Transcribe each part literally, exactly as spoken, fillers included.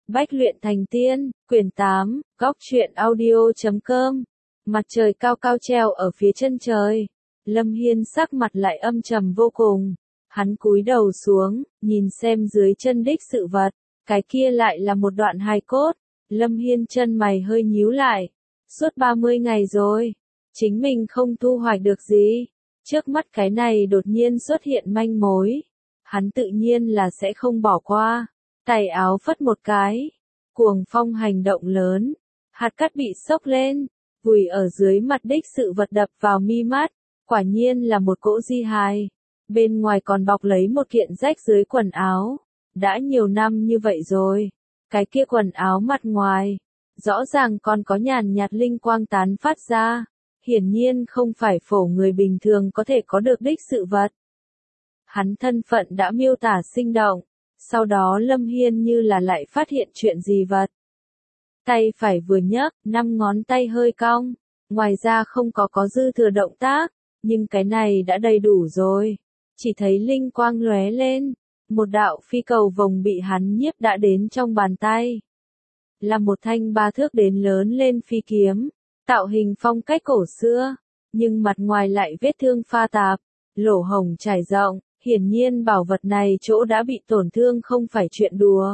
Bách luyện thành tiên, quyển tám, góc truyện audio chấm com. Mặt trời cao cao treo ở phía chân trời. Lâm Hiên sắc mặt lại âm trầm vô cùng. Hắn cúi đầu xuống, nhìn xem dưới chân đích sự vật. Cái kia lại là một đoạn hài cốt. Lâm Hiên chân mày hơi nhíu lại. Suốt ba mươi ngày rồi. Chính mình không thu hoạch được gì. Trước mắt cái này đột nhiên xuất hiện manh mối. Hắn tự nhiên là sẽ không bỏ qua. Tay áo phất một cái. Cuồng phong hành động lớn. Hạt cát bị xốc lên. Vùi ở dưới mặt đích sự vật đập vào mi mắt. Quả nhiên là một cỗ di hài. Bên ngoài còn bọc lấy một kiện rách dưới quần áo. Đã nhiều năm như vậy rồi. Cái kia quần áo mặt ngoài. Rõ ràng còn có nhàn nhạt linh quang tán phát ra. Hiển nhiên không phải phổ người bình thường có thể có được đích sự vật. Hắn thân phận đã miêu tả sinh động. Sau đó Lâm Hiên như là lại phát hiện chuyện gì vật. Tay phải vừa nhấc, năm ngón tay hơi cong. Ngoài ra không có có dư thừa động tác. Nhưng cái này đã đầy đủ rồi. Chỉ thấy linh quang lóe lên. Một đạo phi cầu vồng bị hắn nhiếp đã đến trong bàn tay. Là một thanh ba thước đến lớn lên phi kiếm. Tạo hình phong cách cổ xưa. Nhưng mặt ngoài lại vết thương pha tạp. Lỗ hổng trải rộng. Hiển nhiên bảo vật này chỗ đã bị tổn thương không phải chuyện đùa.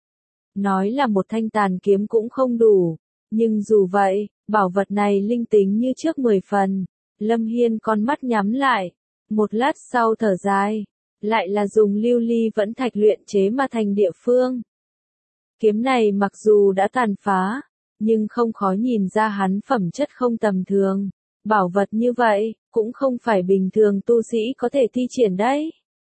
Nói là một thanh tàn kiếm cũng không đủ. Nhưng dù vậy, bảo vật này linh tính như trước mười phần. Lâm Hiên con mắt nhắm lại. Một lát sau thở dài. Lại là dùng lưu ly vẫn thạch luyện chế mà thành địa phương. Kiếm này mặc dù đã tàn phá. Nhưng không khó nhìn ra hắn phẩm chất không tầm thường. Bảo vật như vậy, cũng không phải bình thường tu sĩ có thể thi triển đấy.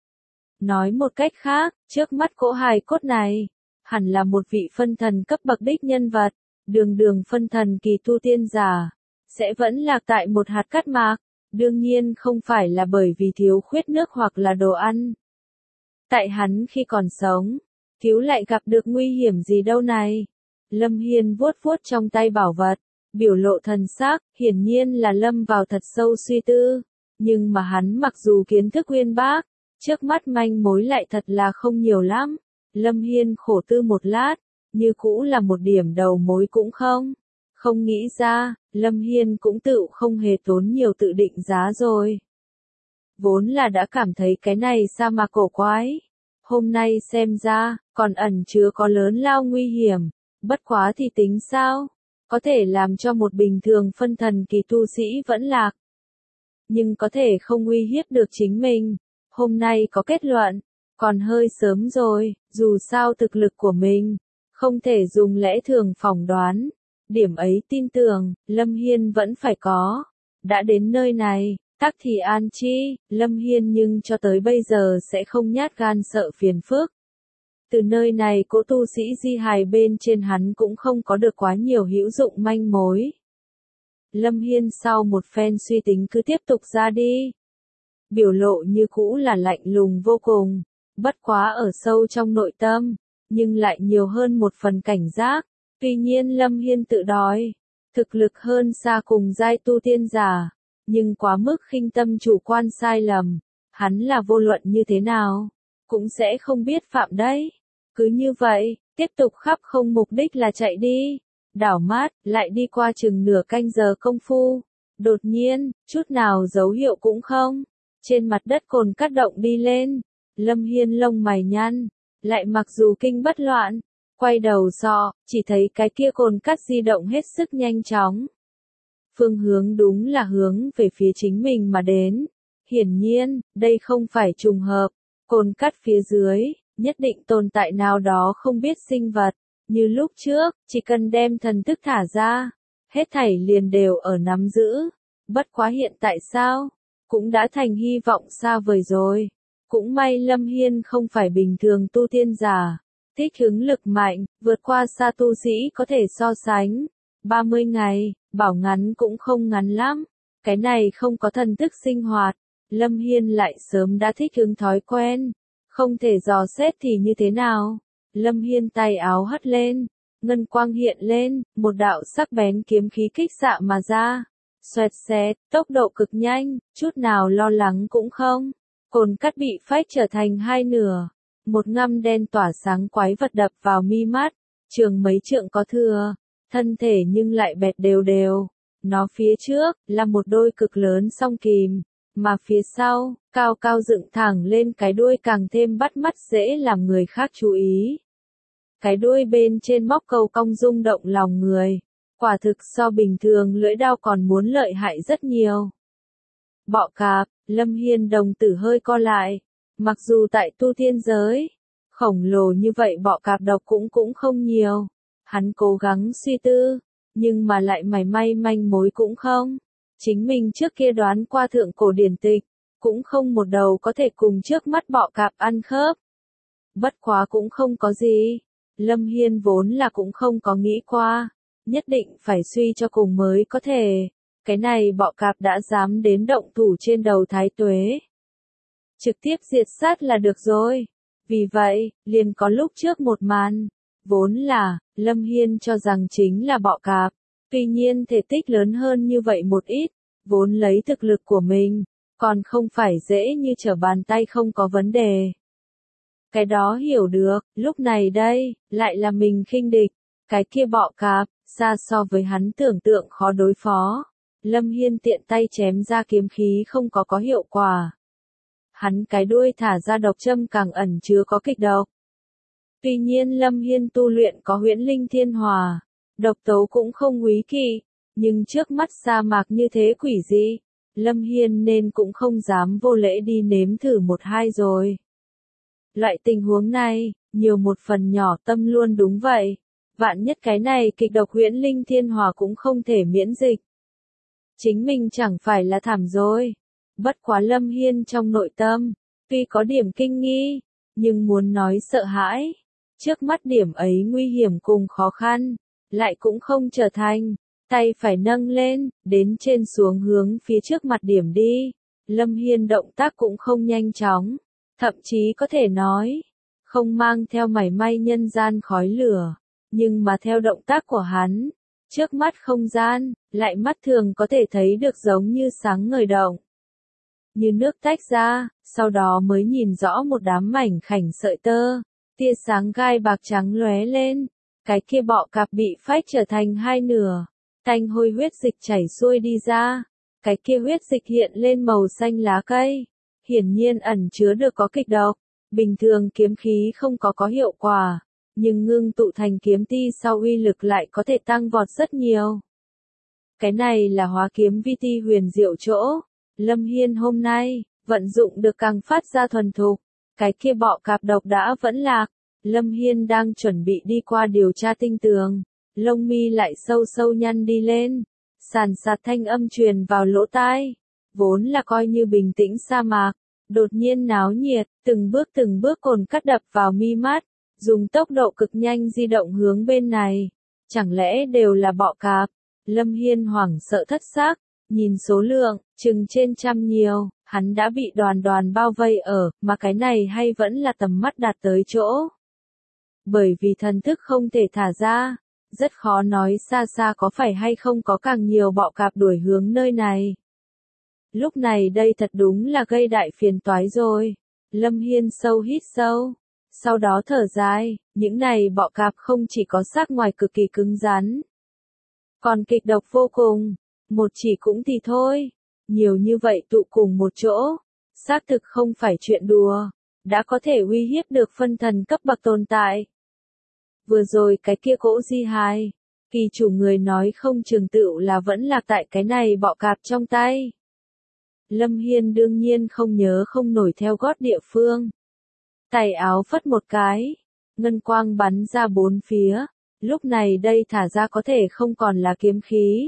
Nói một cách khác, trước mắt cỗ hài cốt này, hẳn là một vị phân thần cấp bậc đích nhân vật, đường đường phân thần kỳ tu tiên giả, sẽ vẫn lạc tại một hạt cát mạc, đương nhiên không phải là bởi vì thiếu khuyết nước hoặc là đồ ăn. Tại hắn khi còn sống, cứu lại gặp được nguy hiểm gì đâu này. Lâm Hiên vuốt vuốt trong tay bảo vật. Biểu lộ thần sắc, hiển nhiên là lâm vào thật sâu suy tư. Nhưng mà hắn mặc dù kiến thức uyên bác, trước mắt manh mối lại thật là không nhiều lắm. Lâm Hiên khổ tư một lát, như cũ là một điểm đầu mối cũng không. Không nghĩ ra, Lâm Hiên cũng tự không hề tốn nhiều tự định giá rồi. Vốn là đã cảm thấy cái này sao mà cổ quái. Hôm nay xem ra, còn ẩn chứa có lớn lao nguy hiểm. Bất quá thì tính sao? Có thể làm cho một bình thường phân thần kỳ tu sĩ vẫn lạc. Nhưng có thể không uy hiếp được chính mình. Hôm nay có kết luận, còn hơi sớm rồi, dù sao thực lực của mình, không thể dùng lẽ thường phỏng đoán. Điểm ấy tin tưởng, Lâm Hiên vẫn phải có. Đã đến nơi này, tắc thì an chi, Lâm Hiên nhưng cho tới bây giờ sẽ không nhát gan sợ phiền phức. Từ nơi này cỗ tu sĩ di hài bên trên hắn cũng không có được quá nhiều hữu dụng manh mối. Lâm Hiên sau một phen suy tính cứ tiếp tục ra đi. Biểu lộ như cũ là lạnh lùng vô cùng, bất quá ở sâu trong nội tâm, nhưng lại nhiều hơn một phần cảnh giác. Tuy nhiên Lâm Hiên tự đói, thực lực hơn xa cùng giai tu tiên giả, nhưng quá mức khinh tâm chủ quan sai lầm, hắn là vô luận như thế nào, cũng sẽ không biết phạm đấy. Cứ như vậy, tiếp tục khắp không mục đích là chạy đi. Đảo mắt, lại đi qua chừng nửa canh giờ công phu. Đột nhiên, chút nào dấu hiệu cũng không. Trên mặt đất cồn cát động đi lên. Lâm Hiên lông mày nhăn. Lại mặc dù kinh bất loạn. Quay đầu dò, chỉ thấy cái kia cồn cát di động hết sức nhanh chóng. Phương hướng đúng là hướng về phía chính mình mà đến. Hiển nhiên, đây không phải trùng hợp. Cồn cát phía dưới. Nhất định tồn tại nào đó không biết sinh vật, như lúc trước, chỉ cần đem thần thức thả ra, hết thảy liền đều ở nắm giữ, bất quá hiện tại sao, cũng đã thành hy vọng xa vời rồi, cũng may Lâm Hiên không phải bình thường tu tiên giả, thích ứng lực mạnh, vượt qua xa tu sĩ có thể so sánh, ba mươi ngày, bảo ngắn cũng không ngắn lắm, cái này không có thần thức sinh hoạt, Lâm Hiên lại sớm đã thích ứng thói quen. Không thể dò xét thì như thế nào? Lâm Hiên tay áo hất lên, ngân quang hiện lên, một đạo sắc bén kiếm khí kích xạ mà ra. Xoẹt xẹt, tốc độ cực nhanh, chút nào lo lắng cũng không. Cồn cát bị phách trở thành hai nửa. Một ngăm đen tỏa sáng quái vật đập vào mi mắt. trường mấy trượng có thừa, thân thể nhưng lại bẹt đều đều. Nó phía trước, là một đôi cực lớn song kìm, mà phía sau, cao cao dựng thẳng lên cái đuôi càng thêm bắt mắt dễ làm người khác chú ý. Cái đuôi bên trên móc cầu cong rung động lòng người, quả thực so bình thường lưỡi đao còn muốn lợi hại rất nhiều. Bọ cạp, Lâm Hiên đồng tử hơi co lại, mặc dù tại tu tiên giới, khổng lồ như vậy bọ cạp độc cũng cũng không nhiều, hắn cố gắng suy tư, nhưng mà lại mảy may manh mối cũng không. Chính mình trước kia đoán qua thượng cổ điển tịch, cũng không một đầu có thể cùng trước mắt bọ cạp ăn khớp. Bất quá cũng không có gì, Lâm Hiên vốn là cũng không có nghĩ qua, nhất định phải suy cho cùng mới có thể. Cái này bọ cạp đã dám đến động thủ trên đầu Thái Tuế. Trực tiếp diệt sát là được rồi. Vì vậy, liền có lúc trước một màn, vốn là, Lâm Hiên cho rằng chính là bọ cạp. Tuy nhiên thể tích lớn hơn như vậy một ít, vốn lấy thực lực của mình, còn không phải dễ như trở bàn tay không có vấn đề. Cái đó hiểu được, lúc này đây, lại là mình khinh địch, cái kia bọ cạp, xa so với hắn tưởng tượng khó đối phó. Lâm Hiên tiện tay chém ra kiếm khí không có có hiệu quả. Hắn cái đuôi thả ra độc châm càng ẩn chứa có kịch độc. Tuy nhiên Lâm Hiên tu luyện có huyễn linh thiên hòa, độc tấu cũng không quý kỵ, nhưng trước mắt sa mạc như thế quỷ dị, Lâm Hiên nên cũng không dám vô lễ đi nếm thử một hai rồi. Loại tình huống này, nhiều một phần nhỏ tâm luôn đúng vậy, vạn nhất cái này kịch độc huyễn linh thiên hòa cũng không thể miễn dịch. Chính mình chẳng phải là thảm rồi. Bất quá Lâm Hiên trong nội tâm, tuy có điểm kinh nghi, nhưng muốn nói sợ hãi. Trước mắt điểm ấy nguy hiểm cùng khó khăn, lại cũng không trở thành, tay phải nâng lên, đến trên xuống hướng phía trước mặt điểm đi. Lâm Hiên động tác cũng không nhanh chóng, thậm chí có thể nói, không mang theo mảy may nhân gian khói lửa, nhưng mà theo động tác của hắn, trước mắt không gian, lại mắt thường có thể thấy được giống như sáng ngời động. Như nước tách ra, sau đó mới nhìn rõ một đám mảnh khảnh sợi tơ, tia sáng gai bạc trắng lóe lên, cái kia bọ cạp bị phách trở thành hai nửa, tanh hôi huyết dịch chảy xuôi đi ra, cái kia huyết dịch hiện lên màu xanh lá cây, hiển nhiên ẩn chứa được có kịch độc, bình thường kiếm khí không có có hiệu quả, nhưng ngưng tụ thành kiếm ti sau uy lực lại có thể tăng vọt rất nhiều. Cái này là hóa kiếm vi ti huyền diệu chỗ. Lâm Hiên hôm nay, vận dụng được càng phát ra thuần thục, cái kia bọ cạp độc đã vẫn lạc, Lâm Hiên đang chuẩn bị đi qua điều tra tinh tường, lông mi lại sâu sâu nhăn đi lên, sàn sạt thanh âm truyền vào lỗ tai, vốn là coi như bình tĩnh sa mạc, đột nhiên náo nhiệt, từng bước từng bước cồn cắt đập vào mi mắt, dùng tốc độ cực nhanh di động hướng bên này, chẳng lẽ đều là bọ cạp, Lâm Hiên hoảng sợ thất xác. Nhìn số lượng, chừng trên trăm nhiều, hắn đã bị đoàn đoàn bao vây ở, mà cái này hay vẫn là tầm mắt đạt tới chỗ. Bởi vì thần thức không thể thả ra, rất khó nói xa xa có phải hay không có càng nhiều bọ cạp đuổi hướng nơi này. Lúc này đây thật đúng là gây đại phiền toái rồi. Lâm Hiên sâu hít sâu, sau đó thở dài, những này bọ cạp không chỉ có xác ngoài cực kỳ cứng rắn, còn kịch độc vô cùng. Một chỉ cũng thì thôi, nhiều như vậy tụ cùng một chỗ, xác thực không phải chuyện đùa, đã có thể uy hiếp được phân thần cấp bậc tồn tại. Vừa rồi cái kia cỗ di hài, kỳ chủ người nói không trường tựu là vẫn lạc tại cái này bọ cạp trong tay. Lâm Hiên đương nhiên không nhớ không nổi theo gót địa phương. Tay áo phất một cái, ngân quang bắn ra bốn phía, lúc này đây thả ra có thể không còn là kiếm khí,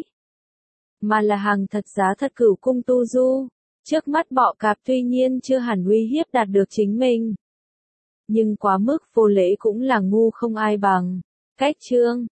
mà là hàng thật giá thật cửu cung tu du. Trước mắt bọ cạp tuy nhiên chưa hẳn uy hiếp đạt được chính mình, nhưng quá mức vô lễ cũng là ngu không ai bằng. Cách chương